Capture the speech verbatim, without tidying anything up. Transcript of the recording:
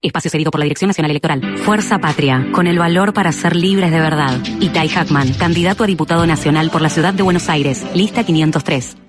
Espacio cedido por la Dirección Nacional Electoral. Fuerza Patria, con el valor para ser libres de verdad. Itay Hackman, candidato a diputado nacional por la ciudad de Buenos Aires, lista quinientos tres.